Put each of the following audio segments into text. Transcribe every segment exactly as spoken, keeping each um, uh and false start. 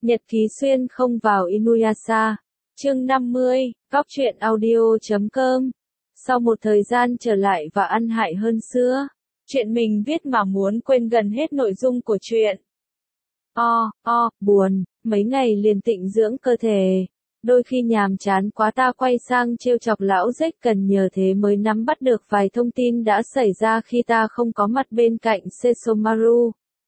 Nhật ký xuyên không vào Inuyasha. Chương năm mươi, Góc truyện audio chấm com. Sau một thời gian trở lại và ăn hại hơn xưa, chuyện mình viết mà muốn quên gần hết nội dung của chuyện. O, o, buồn, mấy ngày liền tịnh dưỡng cơ thể. Đôi khi nhàm chán quá ta quay sang trêu chọc lão Rách Cần, nhờ thế mới nắm bắt được vài thông tin đã xảy ra khi ta không có mặt bên cạnh Sesomaru.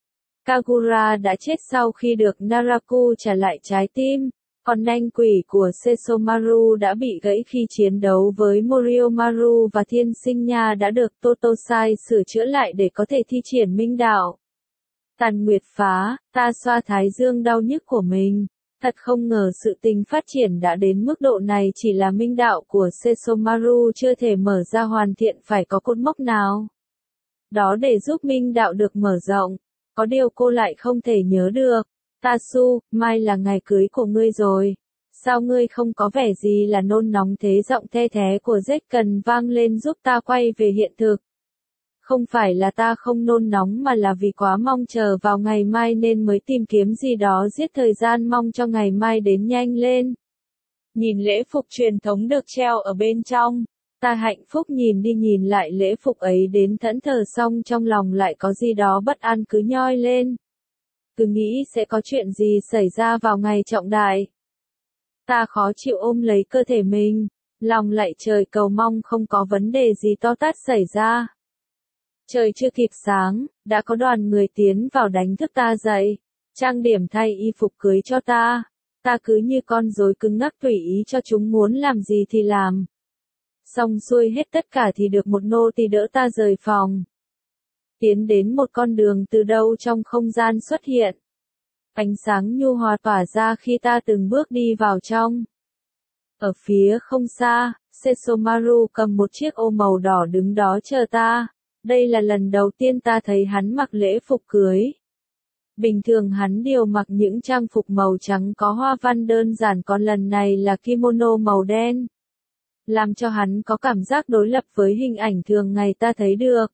Kagura đã chết sau khi được Naraku trả lại trái tim, còn nanh quỷ của Sesomaru đã bị gãy khi chiến đấu với Moriomaru, và Thiên Sinh Nha đã được Totosai sửa chữa lại để có thể thi triển minh đạo. Tàn nguyệt phá, ta xoa thái dương đau nhức của mình. Thật không ngờ sự tình phát triển đã đến mức độ này, chỉ là minh đạo của Sesomaru chưa thể mở ra hoàn thiện, phải có cột mốc nào đó để giúp minh đạo được mở rộng. Có điều cô lại không thể nhớ được. Tasu, mai là ngày cưới của ngươi rồi. Sao ngươi không có vẻ gì là nôn nóng thế? Giọng the thé của Rách Cần vang lên giúp ta quay về hiện thực. Không phải là ta không nôn nóng, mà là vì quá mong chờ vào ngày mai nên mới tìm kiếm gì đó giết thời gian, mong cho ngày mai đến nhanh lên. Nhìn lễ phục truyền thống được treo ở bên trong, ta hạnh phúc nhìn đi nhìn lại lễ phục ấy đến thẫn thờ, xong trong lòng lại có gì đó bất an cứ nhoi lên. Cứ nghĩ sẽ có chuyện gì xảy ra vào ngày trọng đại. Ta khó chịu ôm lấy cơ thể mình, lòng lại trời cầu mong không có vấn đề gì to tát xảy ra. Trời chưa kịp sáng, đã có đoàn người tiến vào đánh thức ta dậy, trang điểm thay y phục cưới cho ta. Ta cứ như con rối cứng ngắc tùy ý cho chúng muốn làm gì thì làm. Xong xuôi hết tất cả thì được một nô tỳ đỡ ta rời phòng. Tiến đến một con đường từ đâu trong không gian xuất hiện. Ánh sáng nhu hòa tỏa ra khi ta từng bước đi vào trong. Ở phía không xa, Sesomaru cầm một chiếc ô màu đỏ đứng đó chờ ta. Đây là lần đầu tiên ta thấy hắn mặc lễ phục cưới. Bình thường hắn đều mặc những trang phục màu trắng có hoa văn đơn giản, còn lần này là kimono màu đen, làm cho hắn có cảm giác đối lập với hình ảnh thường ngày ta thấy được.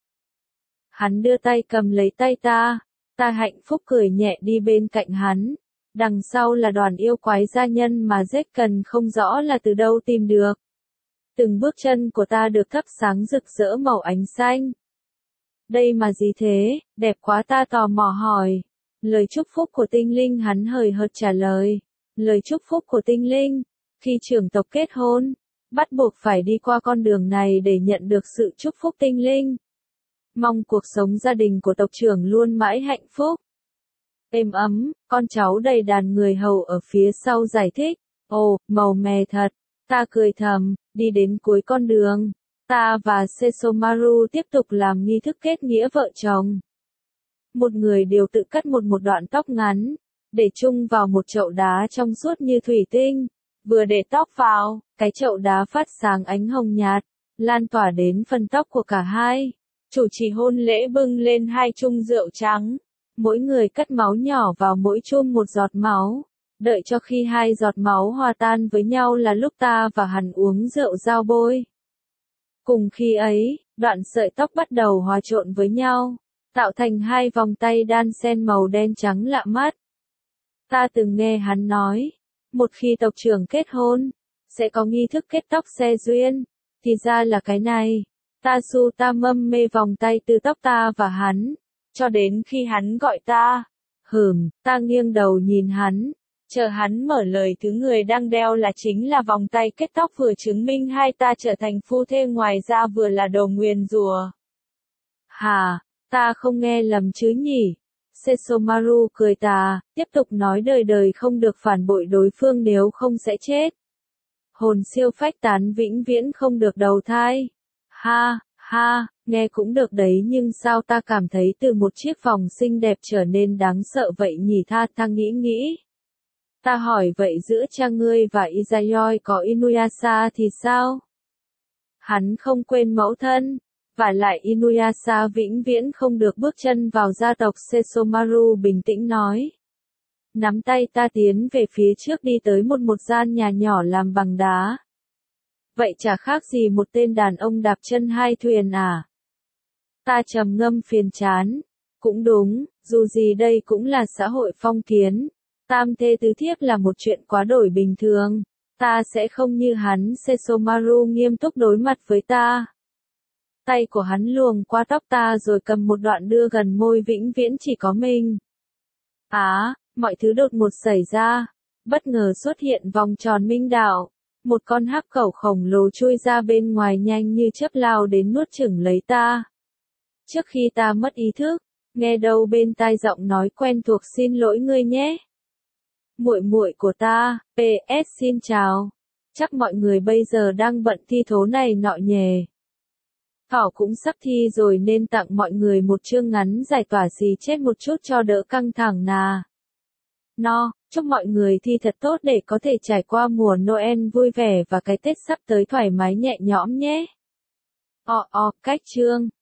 Hắn đưa tay cầm lấy tay ta, ta hạnh phúc cười nhẹ đi bên cạnh hắn. Đằng sau là đoàn yêu quái gia nhân mà Rách Cần không rõ là từ đâu tìm được. Từng bước chân của ta được thắp sáng rực rỡ màu ánh xanh. Đây mà gì thế, đẹp quá, ta tò mò hỏi. Lời chúc phúc của tinh linh, hắn hời hợt trả lời. Lời chúc phúc của tinh linh, khi trưởng tộc kết hôn, bắt buộc phải đi qua con đường này để nhận được sự chúc phúc tinh linh. Mong cuộc sống gia đình của tộc trưởng luôn mãi hạnh phúc, êm ấm. Con cháu đầy đàn người hầu ở phía sau giải thích. Ồ, màu mè thật. Ta cười thầm, đi đến cuối con đường. Ta và Sesomaru tiếp tục làm nghi thức kết nghĩa vợ chồng. Một người đều tự cắt một một đoạn tóc ngắn, để chung vào một chậu đá trong suốt như thủy tinh. Vừa để tóc vào, cái chậu đá phát sáng ánh hồng nhạt, lan tỏa đến phần tóc của cả hai. Chủ trì hôn lễ bưng lên hai chung rượu trắng. Mỗi người cắt máu nhỏ vào mỗi chung một giọt máu. Đợi cho khi hai giọt máu hòa tan với nhau là lúc ta và hắn uống rượu giao bôi. Cùng khi ấy, đoạn sợi tóc bắt đầu hòa trộn với nhau, tạo thành hai vòng tay đan xen màu đen trắng lạ mắt. Ta từng nghe hắn nói, một khi tộc trưởng kết hôn, sẽ có nghi thức kết tóc xe duyên. Thì ra là cái này. Ta su ta mâm mê vòng tay từ tóc ta và hắn, cho đến khi hắn gọi ta. Hừm, ta nghiêng đầu nhìn hắn, chờ hắn mở lời. Thứ người đang đeo là chính là vòng tay kết tóc, vừa chứng minh hai ta trở thành phu thê, ngoài ra vừa là đồ nguyền rủa. Hà, ta không nghe lầm chứ nhỉ? Sesomaru cười tà, tiếp tục nói đời đời không được phản bội đối phương, nếu không sẽ chết. Hồn siêu phách tán, vĩnh viễn không được đầu thai. Ha, ha, nghe cũng được đấy, nhưng sao ta cảm thấy từ một chiếc vòng xinh đẹp trở nên đáng sợ vậy nhỉ? Tha tha nghĩ nghĩ. Ta hỏi, vậy giữa cha ngươi và Izayoi có Inuyasha thì sao? Hắn không quên mẫu thân, và lại Inuyasha vĩnh viễn không được bước chân vào gia tộc. Sesomaru bình tĩnh nói. Nắm tay ta tiến về phía trước, đi tới một một gian nhà nhỏ làm bằng đá. Vậy chả khác gì một tên đàn ông đạp chân hai thuyền à? Ta trầm ngâm phiền chán. Cũng đúng, dù gì đây cũng là xã hội phong kiến. Tam thê tứ thiếp là một chuyện quá đổi bình thường. Ta sẽ không như hắn. Sesomaru nghiêm túc đối mặt với ta. Tay của hắn luồn qua tóc ta rồi cầm một đoạn đưa gần môi vĩnh viễn chỉ có mình. Á, mọi thứ đột ngột xảy ra. Bất ngờ xuất hiện vòng tròn minh đạo. Một con hắc cẩu khổng lồ chui ra bên ngoài nhanh như chớp lao đến nuốt chửng lấy ta. Trước khi ta mất ý thức, nghe đâu bên tai giọng nói quen thuộc xin lỗi ngươi nhé. Muội muội của ta, pê ét xin chào. Chắc mọi người bây giờ đang bận thi thố này nọ nhề. Thỏ cũng sắp thi rồi nên tặng mọi người một chương ngắn giải tỏa xì chết một chút cho đỡ căng thẳng nà. No, chúc mọi người thi thật tốt để có thể trải qua mùa Noel vui vẻ và cái Tết sắp tới thoải mái nhẹ nhõm nhé. O o, cách chương.